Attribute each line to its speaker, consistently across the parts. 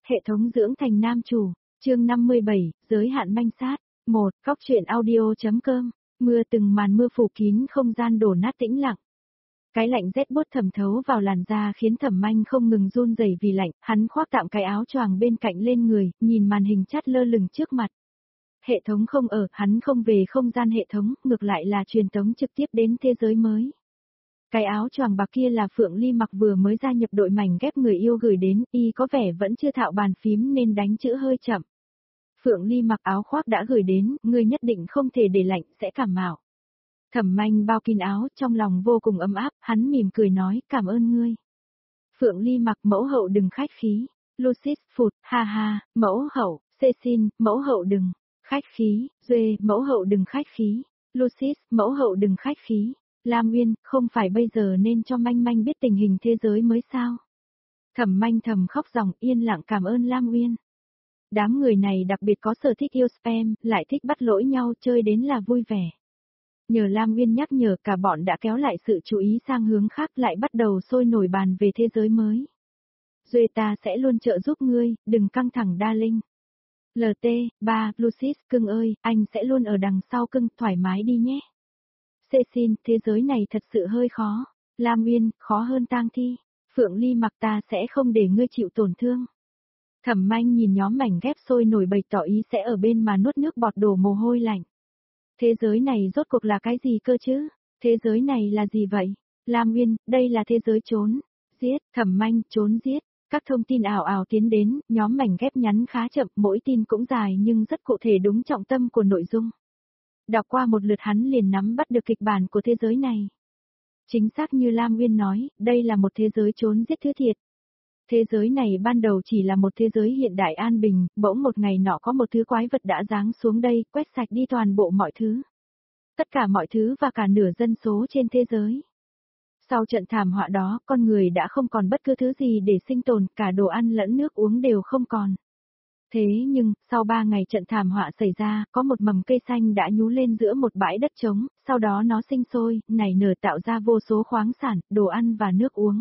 Speaker 1: Hệ thống dưỡng thành nam chủ, chương 57, giới hạn manh sát. 1. Cóc truyện audio.com. Mưa từng màn mưa phủ kín không gian đổ nát tĩnh lặng. Cái lạnh rét buốt thẩm thấu vào làn da khiến Thẩm Manh không ngừng run rẩy vì lạnh, hắn khoác tạm cái áo choàng bên cạnh lên người, nhìn màn hình chat lơ lửng trước mặt. Hệ thống không ở, hắn không về không gian hệ thống, ngược lại là truyền tống trực tiếp đến thế giới mới. Cái áo choàng bạc kia là Phượng Ly mặc vừa mới gia nhập đội mảnh ghép người yêu gửi đến, y có vẻ vẫn chưa thạo bàn phím nên đánh chữ hơi chậm. Phượng Ly mặc áo khoác đã gửi đến, ngươi nhất định không thể để lạnh, sẽ cảm mạo. Thẩm Manh bao kín áo, trong lòng vô cùng ấm áp, hắn mỉm cười nói, cảm ơn ngươi. Phượng Ly mặc, mẫu hậu đừng khách khí. Lucis phụt, ha ha, mẫu hậu, Cecil, mẫu hậu đừng khách khí. Duê, mẫu hậu đừng khách khí. Lucis, mẫu hậu đừng khách khí. Lam Uyên, không phải bây giờ nên cho Manh Manh biết tình hình thế giới mới sao? Thẩm Manh thầm khóc ròng, yên lặng cảm ơn Lam Uyên. Đám người này đặc biệt có sở thích yêu spam, lại thích bắt lỗi nhau, chơi đến là vui vẻ. Nhờ Lam Uyên nhắc nhở, cả bọn đã kéo lại sự chú ý sang hướng khác, lại bắt đầu sôi nổi bàn về thế giới mới. Duê, ta sẽ luôn trợ giúp ngươi, đừng căng thẳng darling. LT3, Lucis, cưng ơi, anh sẽ luôn ở đằng sau cưng, thoải mái đi nhé. Cecil, thế giới này thật sự hơi khó. Lam Uyên, khó hơn tang thi. Phượng Ly mặc, ta sẽ không để ngươi chịu tổn thương. Thẩm Manh nhìn nhóm mảnh ghép sôi nổi bày tỏ ý sẽ ở bên mà nuốt nước bọt đổ mồ hôi lạnh. Thế giới này rốt cuộc là cái gì cơ chứ? Thế giới này là gì vậy? Lam Uyên, đây là thế giới trốn. Giết, Thẩm Manh, trốn giết. Các thông tin ảo ảo tiến đến, nhóm mảnh ghép nhắn khá chậm, mỗi tin cũng dài nhưng rất cụ thể đúng trọng tâm của nội dung. Đọc qua một lượt hắn liền nắm bắt được kịch bản của thế giới này. Chính xác như Lam Uyên nói, đây là một thế giới trốn giết thứ thiệt. Thế giới này ban đầu chỉ là một thế giới hiện đại an bình, bỗng một ngày nọ có một thứ quái vật đã giáng xuống đây, quét sạch đi toàn bộ mọi thứ. Tất cả mọi thứ và cả nửa dân số trên thế giới. Sau trận thảm họa đó, con người đã không còn bất cứ thứ gì để sinh tồn, cả đồ ăn lẫn nước uống đều không còn. Thế nhưng, sau 3 ngày trận thảm họa xảy ra, có một mầm cây xanh đã nhú lên giữa một bãi đất trống, sau đó nó sinh sôi, nảy nở tạo ra vô số khoáng sản, đồ ăn và nước uống.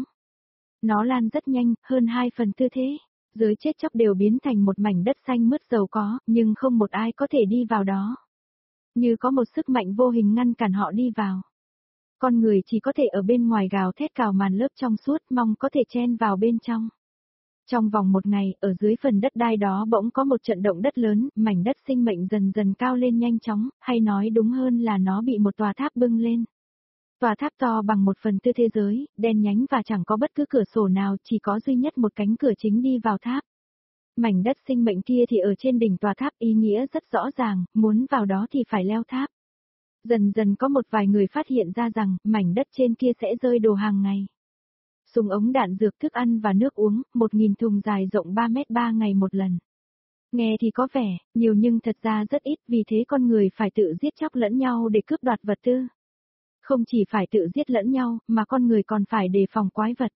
Speaker 1: Nó lan rất nhanh, hơn 2/4 thế. Giới chết chóc đều biến thành một mảnh đất xanh mướt giàu có, nhưng không một ai có thể đi vào đó. Như có một sức mạnh vô hình ngăn cản họ đi vào. Con người chỉ có thể ở bên ngoài gào thét cào màn lớp trong suốt, mong có thể chen vào bên trong. Trong vòng một ngày, ở dưới phần đất đai đó bỗng có một trận động đất lớn, mảnh đất sinh mệnh dần dần cao lên nhanh chóng, hay nói đúng hơn là nó bị một tòa tháp bưng lên. Tòa tháp to bằng 1/4 thế giới, đen nhánh và chẳng có bất cứ cửa sổ nào, chỉ có duy nhất một cánh cửa chính đi vào tháp. Mảnh đất sinh mệnh kia thì ở trên đỉnh tòa tháp, ý nghĩa rất rõ ràng, muốn vào đó thì phải leo tháp. Dần dần có một vài người phát hiện ra rằng, mảnh đất trên kia sẽ rơi đồ hàng ngày. Súng ống đạn dược, thức ăn và nước uống, 1000 thùng dài rộng 3 mét 3 ngày một lần. Nghe thì có vẻ nhiều nhưng thật ra rất ít, vì thế con người phải tự giết chóc lẫn nhau để cướp đoạt vật tư. Không chỉ phải tự giết lẫn nhau, mà con người còn phải đề phòng quái vật.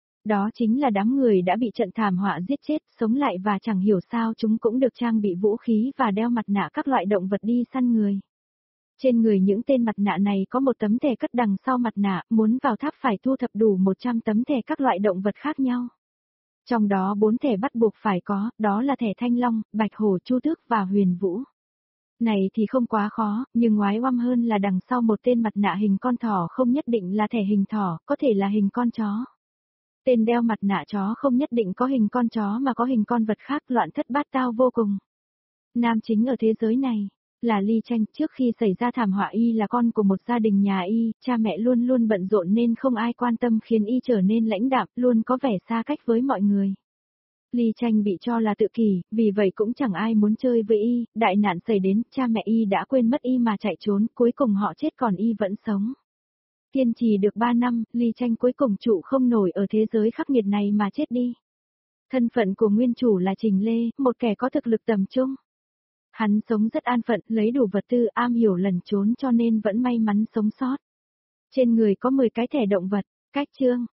Speaker 1: Đó chính là đám người đã bị trận thảm họa giết chết, sống lại và chẳng hiểu sao chúng cũng được trang bị vũ khí và đeo mặt nạ các loại động vật đi săn người. Trên người những tên mặt nạ này có một tấm thẻ cất đằng sau mặt nạ, muốn vào tháp phải thu thập đủ 100 tấm thẻ các loại động vật khác nhau. Trong đó 4 thẻ bắt buộc phải có, đó là thẻ Thanh Long, Bạch Hổ, Chu Tước và Huyền Vũ. Này thì không quá khó, nhưng oái oăm hơn là đằng sau một tên mặt nạ hình con thỏ không nhất định là thẻ hình thỏ, có thể là hình con chó. Tên đeo mặt nạ chó không nhất định có hình con chó mà có hình con vật khác, loạn thất bát tao vô cùng. Nam chính ở thế giới này là Ly Tranh, trước khi xảy ra thảm họa y là con của một gia đình nhà y, cha mẹ luôn luôn bận rộn nên không ai quan tâm khiến y trở nên lãnh đạm, luôn có vẻ xa cách với mọi người. Ly Tranh bị cho là tự kỷ, vì vậy cũng chẳng ai muốn chơi với y, đại nạn xảy đến, cha mẹ y đã quên mất y mà chạy trốn, cuối cùng họ chết còn y vẫn sống. Kiên trì được 3 năm, Ly Tranh cuối cùng trụ không nổi ở thế giới khắc nghiệt này mà chết đi. Thân phận của nguyên chủ là Trình Lê, một kẻ có thực lực tầm trung. Hắn sống rất an phận, lấy đủ vật tư, am hiểu lẩn trốn cho nên vẫn may mắn sống sót. Trên người có 10 cái thẻ động vật, cách chương.